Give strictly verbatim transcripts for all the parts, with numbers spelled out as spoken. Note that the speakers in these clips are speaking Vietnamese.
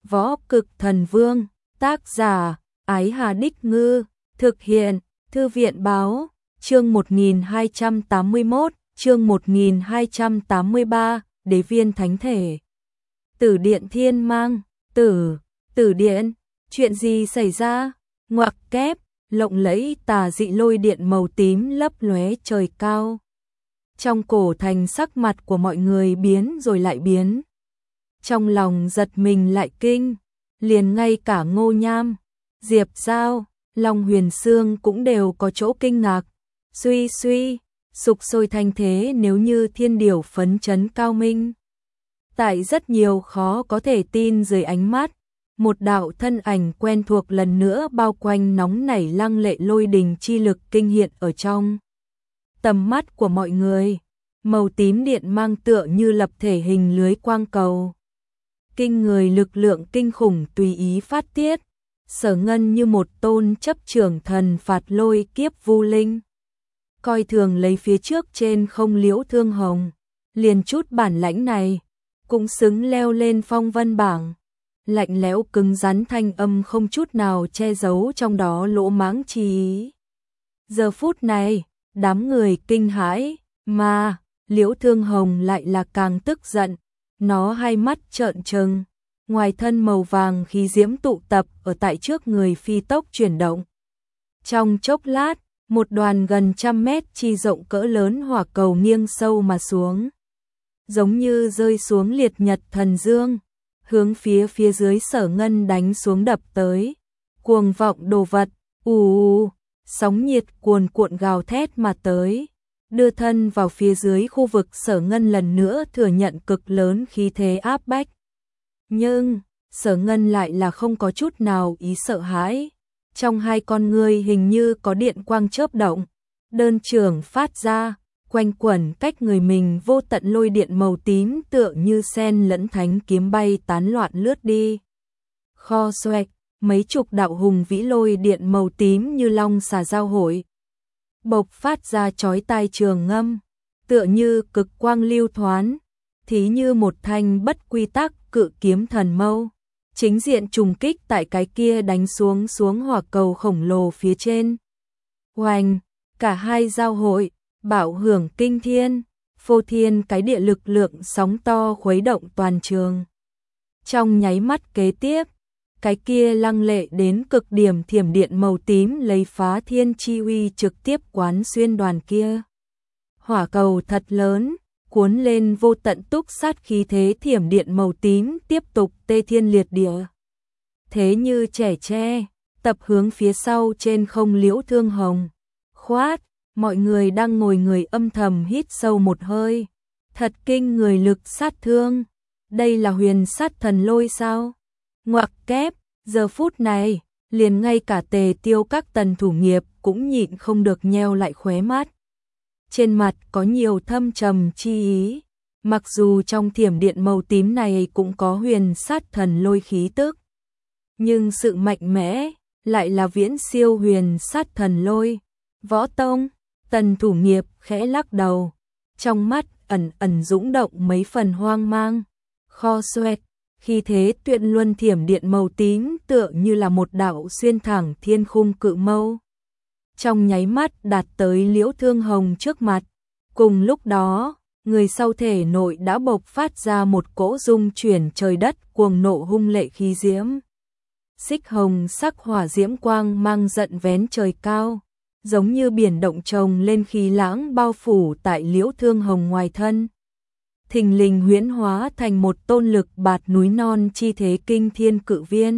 Võ Cực Thần Vương, tác giả, Ái Hà Đích Ngư, thực hiện, Thư viện Báo, chương một nghìn hai trăm tám mươi mốt, chương một nghìn hai trăm tám mươi ba, Đế viên Thánh Thể. Tử Điện Thiên Mang, Tử, Tử Điện, chuyện gì xảy ra? Ngoặc kép, lộng lẫy tà dị lôi điện màu tím lấp lóe trời cao. Trong cổ thành sắc mặt của mọi người biến rồi lại biến. Trong lòng giật mình lại kinh, liền ngay cả Ngô Nham, Diệp Giao, Long Huyền Sương cũng đều có chỗ kinh ngạc. Suy suy, sục sôi thanh thế nếu như thiên điều phấn chấn cao minh. Tại rất nhiều khó có thể tin dưới ánh mắt, một đạo thân ảnh quen thuộc lần nữa bao quanh nóng nảy lăng lệ lôi đình chi lực kinh hiện ở trong tầm mắt của mọi người. Màu tím điện mang tựa như lập thể hình lưới quang cầu. Kinh người lực lượng kinh khủng tùy ý phát tiết. Sở Ngân như một tôn chấp trưởng thần phạt lôi kiếp vu linh. Coi thường lấy phía trước trên không Liễu Thương Hồng. Liền chút bản lãnh này, cũng xứng leo lên phong vân bảng. Lạnh lẽo cứng rắn thanh âm không chút nào che giấu trong đó lỗ mãng chi ý. Giờ phút này, đám người kinh hãi, mà Liễu Thương Hồng lại là càng tức giận. Nó hai mắt trợn trừng, ngoài thân màu vàng khí diễm tụ tập ở tại trước người phi tốc chuyển động. Trong chốc lát, một đoàn gần trăm mét chi rộng cỡ lớn hỏa cầu nghiêng sâu mà xuống. Giống như rơi xuống liệt nhật thần dương, hướng phía phía dưới Sở Ngân đánh xuống đập tới. Cuồng vọng đồ vật, ù ù, sóng nhiệt cuồn cuộn gào thét mà tới. Đưa thân vào phía dưới khu vực Sở Ngân lần nữa thừa nhận cực lớn khí thế áp bách. Nhưng, Sở Ngân lại là không có chút nào ý sợ hãi. Trong hai con ngươi hình như có điện quang chớp động. Đơn trường phát ra, quanh quẩn cách người mình vô tận lôi điện màu tím tựa như sen lẫn thánh kiếm bay tán loạn lướt đi. Kho xoẹt, mấy chục đạo hùng vĩ lôi điện màu tím như long xà giao hội. Bộc phát ra chói tai trường ngâm, tựa như cực quang lưu thoán, thí như một thanh bất quy tắc cự kiếm thần mâu, chính diện trùng kích tại cái kia đánh xuống xuống hỏa cầu khổng lồ phía trên. Oanh, cả hai giao hội, bạo hưởng kinh thiên, phô thiên cái địa lực lượng sóng to khuấy động toàn trường. Trong nháy mắt kế tiếp, cái kia lăng lệ đến cực điểm thiểm điện màu tím lấy phá thiên chi uy trực tiếp quán xuyên đoàn kia. Hỏa cầu thật lớn, cuốn lên vô tận túc sát khí thế thiểm điện màu tím tiếp tục tê thiên liệt địa. Thế như trẻ tre, tập hướng phía sau trên không Liễu Thương Hồng. Khoát, mọi người đang ngồi người âm thầm hít sâu một hơi. Thật kinh người lực sát thương. Đây là huyền sát thần lôi sao? Ngoặc kép, giờ phút này, liền ngay cả Tề Tiêu các tần thủ nghiệp cũng nhịn không được nheo lại khóe mắt. Trên mặt có nhiều thâm trầm chi ý, mặc dù trong thiểm điện màu tím này cũng có huyền sát thần lôi khí tức. Nhưng sự mạnh mẽ, lại là viễn siêu huyền sát thần lôi. Võ Tông, tần thủ nghiệp khẽ lắc đầu, trong mắt ẩn ẩn dũng động mấy phần hoang mang. Kho xoẹt, khi thế tuyệt luân thiểm điện màu tím tựa như là một đạo xuyên thẳng thiên khung cự mâu. Trong nháy mắt đạt tới Liễu Thương Hồng trước mặt. Cùng lúc đó, người sau thể nội đã bộc phát ra một cỗ dung chuyển trời đất cuồng nộ hung lệ khí diễm. Xích hồng sắc hỏa diễm quang mang giận vén trời cao, giống như biển động trồng lên khí lãng bao phủ tại Liễu Thương Hồng ngoài thân. Thình lình huyễn hóa thành một tôn lực bạt núi non chi thế kinh thiên cự viên.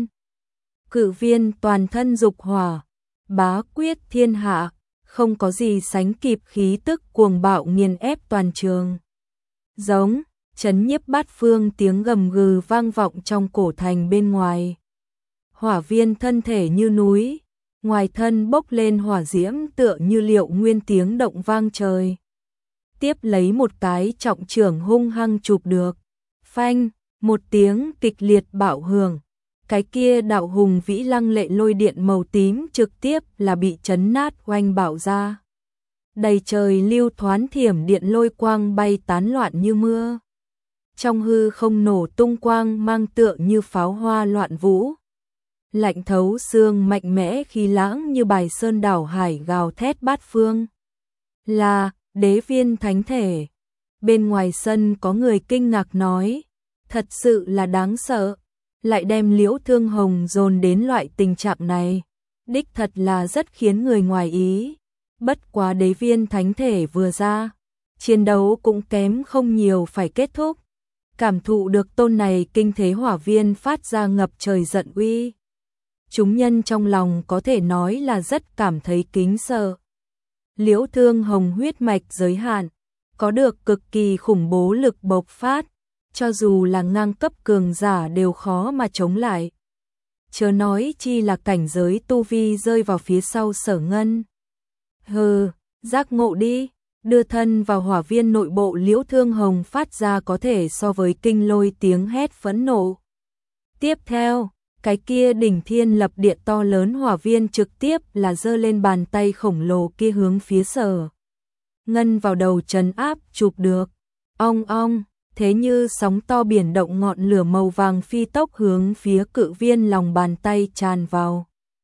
Cự viên toàn thân dục hỏa, bá quyết thiên hạ, không có gì sánh kịp khí tức cuồng bạo nghiền ép toàn trường. Giống, chấn nhiếp bát phương tiếng gầm gừ vang vọng trong cổ thành bên ngoài. Hỏa viên thân thể như núi, ngoài thân bốc lên hỏa diễm tựa như liệu nguyên tiếng động vang trời. Tiếp lấy một cái trọng trưởng hung hăng chụp được. Phanh, một tiếng kịch liệt bạo hưởng. Cái kia đạo hùng vĩ lăng lệ lôi điện màu tím trực tiếp là bị chấn nát oanh bạo ra. Đầy trời lưu thoán thiểm điện lôi quang bay tán loạn như mưa. trong hư không nổ tung quang mang tựa như pháo hoa loạn vũ. Lạnh thấu xương mạnh mẽ khí lãng như bài sơn đảo hải gào thét bát phương. Là đế viên thánh thể. Bên ngoài sân có người kinh ngạc nói, thật sự là đáng sợ, lại đem Liễu Thương Hồng dồn đến loại tình trạng này, đích thật là rất khiến người ngoài ý. Bất quá đế viên thánh thể vừa ra, chiến đấu cũng kém không nhiều phải kết thúc. Cảm thụ được tôn này kinh thế hỏa viên phát ra ngập trời giận uy. Chúng nhân trong lòng có thể nói là rất cảm thấy kính sợ. Liễu Thương Hồng huyết mạch giới hạn, có được cực kỳ khủng bố lực bộc phát, cho dù là ngang cấp cường giả đều khó mà chống lại. Chớ nói chi là cảnh giới tu vi rơi vào phía sau Sở Ngân. Hừ, giác ngộ đi, đưa thân vào hỏa viên nội bộ. Liễu Thương Hồng phát ra có thể so với kinh lôi tiếng hét phẫn nộ. Tiếp theo, cái kia đỉnh thiên lập địa to lớn hỏa viên trực tiếp là giơ lên bàn tay khổng lồ kia hướng phía Sở Ngân vào đầu trấn áp chụp được. Ong ong, thế như sóng to biển động, ngọn lửa màu vàng phi tốc hướng phía cự viên lòng bàn tay tràn vào.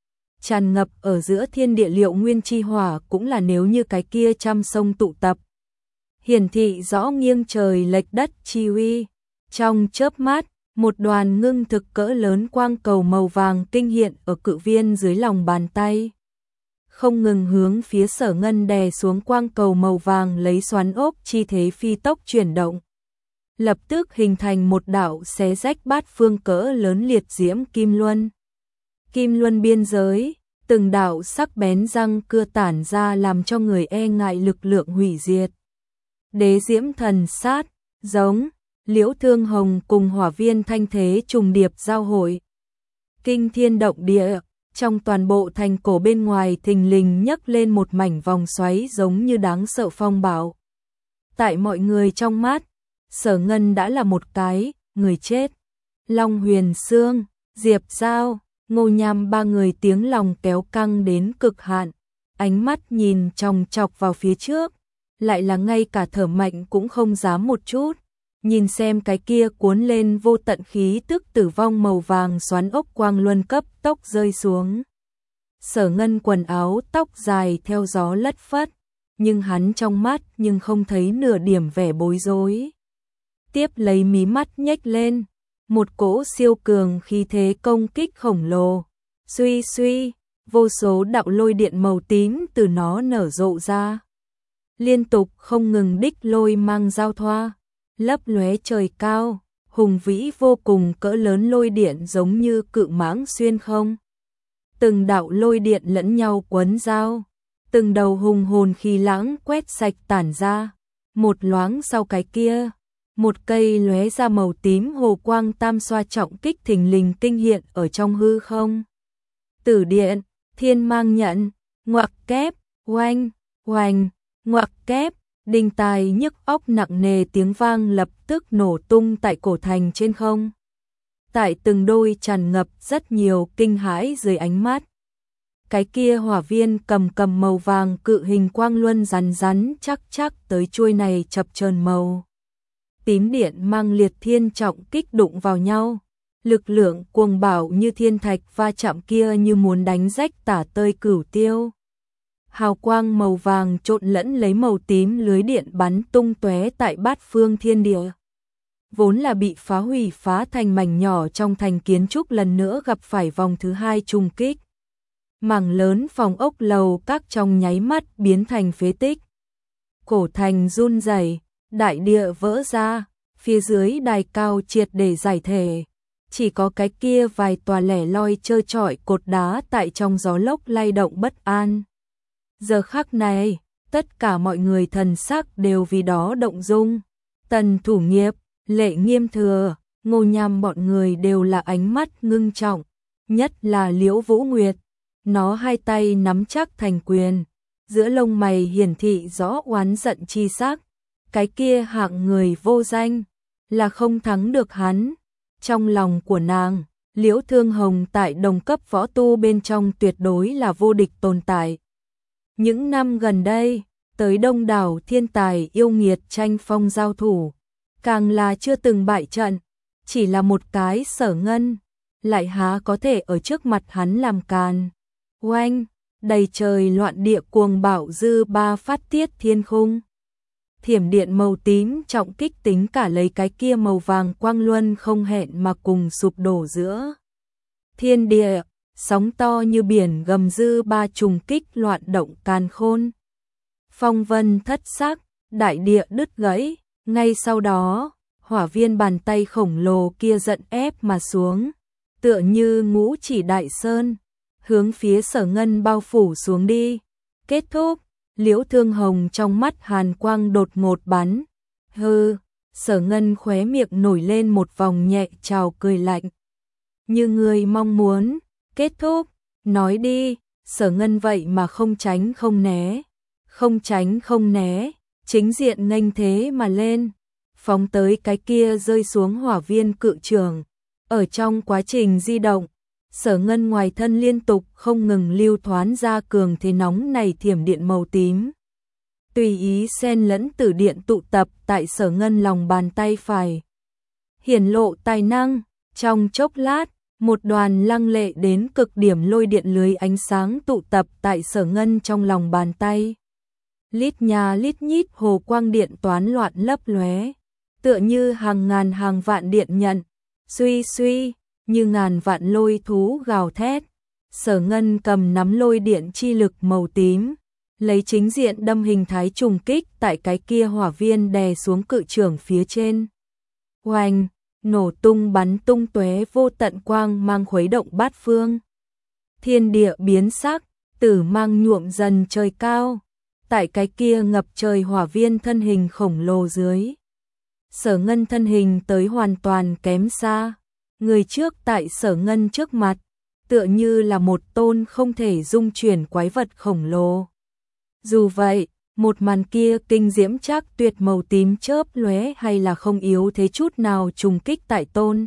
Tràn ngập ở giữa thiên địa. Liệu nguyên chi hỏa cũng là nếu như cái kia trăm sông tụ tập, hiển thị rõ nghiêng trời lệch đất chi uy. Trong chớp mắt, một đoàn ngưng thực cỡ lớn quang cầu màu vàng kinh hiện ở cự viên dưới lòng bàn tay, không ngừng hướng phía Sở Ngân đè xuống. Quang cầu màu vàng lấy xoắn ốc chi thế phi tốc chuyển động, lập tức hình thành một đạo xé rách bát phương cỡ lớn liệt diễm kim luân. Kim luân biên giới, từng đạo sắc bén răng cưa tản ra làm cho người e ngại lực lượng hủy diệt. Đế diễm thần sát, giống, Liễu Thương Hồng cùng hỏa viên thanh thế trùng điệp giao hội. Kinh thiên động địa, trong toàn bộ thành cổ bên ngoài thình lình nhấc lên một mảnh vòng xoáy giống như đáng sợ phong bạo. Tại mọi người trong mắt, Sở Ngân đã là một cái người chết. Long Huyền Sương, Diệp Giao, Ngô Nham ba người tiếng lòng kéo căng đến cực hạn, ánh mắt nhìn chòng chọc vào phía trước, lại là ngay cả thở mạnh cũng không dám một chút. Nhìn xem cái kia cuốn lên vô tận khí tức tử vong màu vàng xoắn ốc quang luân cấp tốc rơi xuống. Sở Ngân quần áo tóc dài theo gió lất phất, nhưng hắn trong mắt nhưng không thấy nửa điểm vẻ bối rối. Tiếp lấy mí mắt nhếch lên, một cỗ siêu cường khí thế công kích khổng lồ. Suy suy, vô số đạo lôi điện màu tím từ nó nở rộ ra. Liên tục không ngừng đích lôi mang giao thoa, lấp lóe trời cao, hùng vĩ vô cùng. Cỡ lớn lôi điện giống như cự mãng xuyên không. Từng đạo lôi điện lẫn nhau quấn giao, từng đầu hùng hồn khí lãng quét sạch tản ra. Một loáng sau cái kia, một cây lóe ra màu tím hồ quang tam xoa trọng kích thình lình kinh hiện ở trong hư không. Tử điện, thiên mang nhận, ngoặc kép, oanh, oanh, ngoặc kép, đinh tai nhức óc nặng nề tiếng vang lập tức nổ tung tại cổ thành trên không. Tại từng đôi tràn ngập rất nhiều kinh hãi dưới ánh mắt. Cái kia hỏa viên cầm cầm màu vàng cự hình quang luân rắn rắn chắc chắc tới chuôi này chập chờn màu tím điện mang liệt thiên trọng kích đụng vào nhau. Lực lượng cuồng bạo như thiên thạch va chạm kia như muốn đánh rách tả tơi cửu tiêu. Hào quang màu vàng trộn lẫn lấy màu tím lưới điện bắn tung tóe tại bát phương thiên địa. Vốn là bị phá hủy phá thành mảnh nhỏ trong thành kiến trúc lần nữa gặp phải vòng thứ hai trùng kích. Mảng lớn phòng ốc lầu các trong nháy mắt biến thành phế tích. Cổ thành run rẩy, đại địa vỡ ra, phía dưới đài cao triệt để giải thể. Chỉ có cái kia vài tòa lẻ loi trơ trọi cột đá tại trong gió lốc lay động bất an. Giờ khắc này, tất cả mọi người thần sắc đều vì đó động dung. Tần Thủ Nghiệp, Lệ Nghiêm Thừa, Ngô Nham bọn người đều là ánh mắt ngưng trọng, nhất là Liễu Vũ Nguyệt. Nó hai tay nắm chắc thành quyền, giữa lông mày hiển thị rõ oán giận chi sắc. Cái kia hạng người vô danh, là không thắng được hắn. Trong lòng của nàng, Liễu Thương Hồng tại đồng cấp võ tu bên trong tuyệt đối là vô địch tồn tại. Những năm gần đây, tới đông đảo thiên tài yêu nghiệt tranh phong giao thủ, càng là chưa từng bại trận, chỉ là một cái Sở Ngân, lại há có thể ở trước mặt hắn làm càn. Oanh, đầy trời loạn địa cuồng bạo dư ba phát tiết thiên khung. Thiểm điện màu tím trọng kích tính cả lấy cái kia màu vàng quang luân không hẹn mà cùng sụp đổ giữa thiên địa, sóng to như biển gầm dư ba trùng kích loạn động càn khôn. Phong vân thất sắc, đại địa đứt gãy, ngay sau đó, hỏa viên bàn tay khổng lồ kia giận ép mà xuống, tựa như ngũ chỉ đại sơn, hướng phía Sở Ngân bao phủ xuống đi. Kết thúc, Liễu Thương Hồng trong mắt hàn quang đột ngột bắn. Hừ, Sở Ngân khóe miệng nổi lên một vòng nhẹ trào cười lạnh. Như người mong muốn, kết thúc, nói đi. Sở Ngân vậy mà không tránh không né, không tránh không né, chính diện nghênh thế mà lên, phóng tới cái kia rơi xuống hỏa viên cự trường. Ở trong quá trình di động, Sở Ngân ngoài thân liên tục không ngừng lưu thoán ra cường thế nóng này thiểm điện màu tím. Tùy ý xen lẫn tử điện tụ tập tại Sở Ngân lòng bàn tay phải. Hiển lộ tài năng, trong chốc lát, một đoàn lăng lệ đến cực điểm lôi điện lưới ánh sáng tụ tập tại Sở Ngân trong lòng bàn tay. Lít nhà lít nhít hồ quang điện toán loạn lấp lóe, tựa như hàng ngàn hàng vạn điện nhận, suy suy, như ngàn vạn lôi thú gào thét. Sở Ngân cầm nắm lôi điện chi lực màu tím, lấy chính diện đâm hình thái trùng kích tại cái kia hỏa viên đè xuống cự trưởng phía trên. Oanh, nổ tung bắn tung tóe vô tận quang mang khuấy động bát phương. Thiên địa biến sắc, tử mang nhuộm dần trời cao, tại cái kia ngập trời hỏa viên thân hình khổng lồ dưới. Sở Ngân thân hình tới hoàn toàn kém xa, người trước tại Sở Ngân trước mặt, tựa như là một tôn không thể dung chuyển quái vật khổng lồ. Dù vậy, một màn kia kinh diễm chắc tuyệt màu tím chớp lóe hay là không yếu thế chút nào trùng kích tại tôn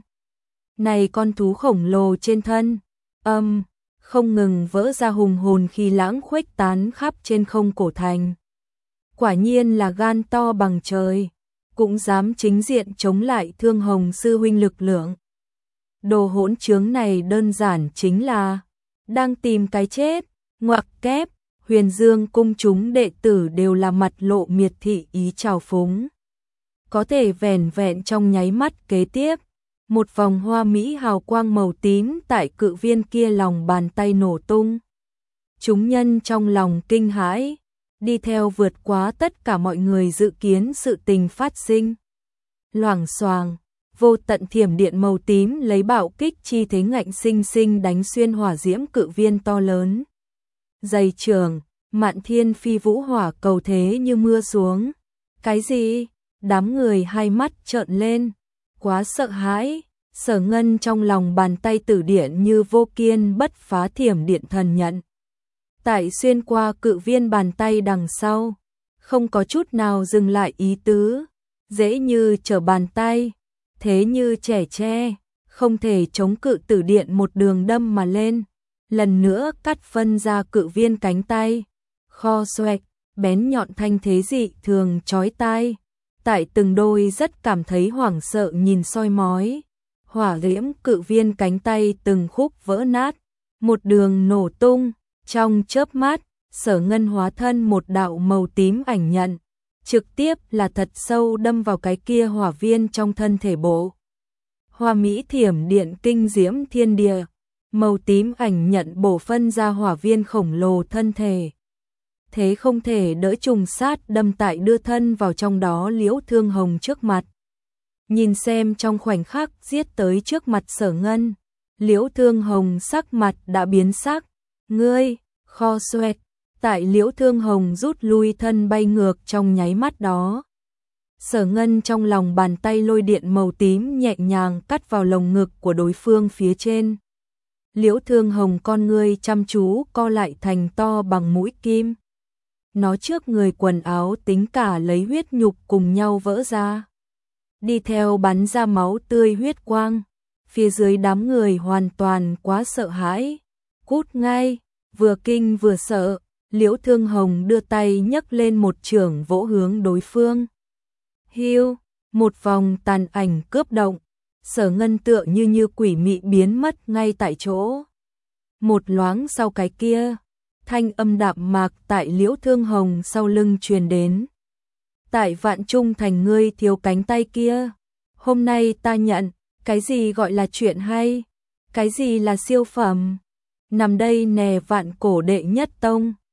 này con thú khổng lồ trên thân, âm, không ngừng vỡ ra hùng hồn khi lãng khuếch tán khắp trên không cổ thành. Quả nhiên là gan to bằng trời, cũng dám chính diện chống lại Thương Hồng sư huynh lực lượng. Đồ hỗn trướng này đơn giản chính là đang tìm cái chết. Ngoặc kép, Huyền Dương cung chúng đệ tử đều là mặt lộ miệt thị ý trào phúng. Có thể vẻn vẹn trong nháy mắt kế tiếp, một vòng hoa mỹ hào quang màu tím tại cự viên kia lòng bàn tay nổ tung. Chúng nhân trong lòng kinh hãi, đi theo vượt quá tất cả mọi người dự kiến sự tình phát sinh. Loảng xoàng, vô tận thiểm điện màu tím lấy bạo kích chi thế ngạnh sinh sinh đánh xuyên hỏa diễm cự viên to lớn. Dày trường, mạn thiên phi vũ hỏa cầu thế như mưa xuống. Cái gì? Đám người hai mắt trợn lên, quá sợ hãi. Sở Ngân trong lòng bàn tay tử điện như vô kiên bất phá thiểm điện thần nhận. Tại xuyên qua cự viên bàn tay đằng sau, không có chút nào dừng lại ý tứ, dễ như trở bàn tay, thế như trẻ tre, không thể chống cự tử điện một đường đâm mà lên, lần nữa cắt phân ra cự viên cánh tay, kho xoẹt, bén nhọn thanh thế dị thường chói tai, tại từng đôi rất cảm thấy hoảng sợ nhìn soi mói, hỏa diễm cự viên cánh tay từng khúc vỡ nát, một đường nổ tung, trong chớp mắt, Sở Ngân hóa thân một đạo màu tím ảnh nhận, trực tiếp là thật sâu đâm vào cái kia hỏa viên trong thân thể bộ. Hoa mỹ thiểm điện kinh diễm thiên địa, màu tím ảnh nhận bổ phân ra hỏa viên khổng lồ thân thể. Thế không thể đỡ trùng sát đâm tại đưa thân vào trong đó Liễu Thương Hồng trước mặt. Nhìn xem trong khoảnh khắc giết tới trước mặt Sở Ngân, Liễu Thương Hồng sắc mặt đã biến sắc. Ngươi, kho xoẹt, tại Liễu Thương Hồng rút lui thân bay ngược trong nháy mắt đó. Sở Ngân trong lòng bàn tay lôi điện màu tím nhẹ nhàng cắt vào lồng ngực của đối phương phía trên. Liễu Thương Hồng con ngươi chăm chú co lại thành to bằng mũi kim. Nó trước người quần áo tính cả lấy huyết nhục cùng nhau vỡ ra. Đi theo bắn ra máu tươi huyết quang. Phía dưới đám người hoàn toàn quá sợ hãi. Cút ngay, vừa kinh vừa sợ. Liễu Thương Hồng đưa tay nhấc lên một chưởng vỗ hướng đối phương. Hiu, Một vòng tàn ảnh cướp động, Sở Ngân tựa như như quỷ mị biến mất ngay tại chỗ. Một loáng sau cái kia, thanh âm đạm mạc tại Liễu Thương Hồng sau lưng truyền đến. Tại Vạn Trung Thành ngươi thiếu cánh tay kia, hôm nay ta nhận, cái gì gọi là chuyện hay, cái gì là siêu phẩm. Nằm đây nè Vạn Cổ đệ nhất tông.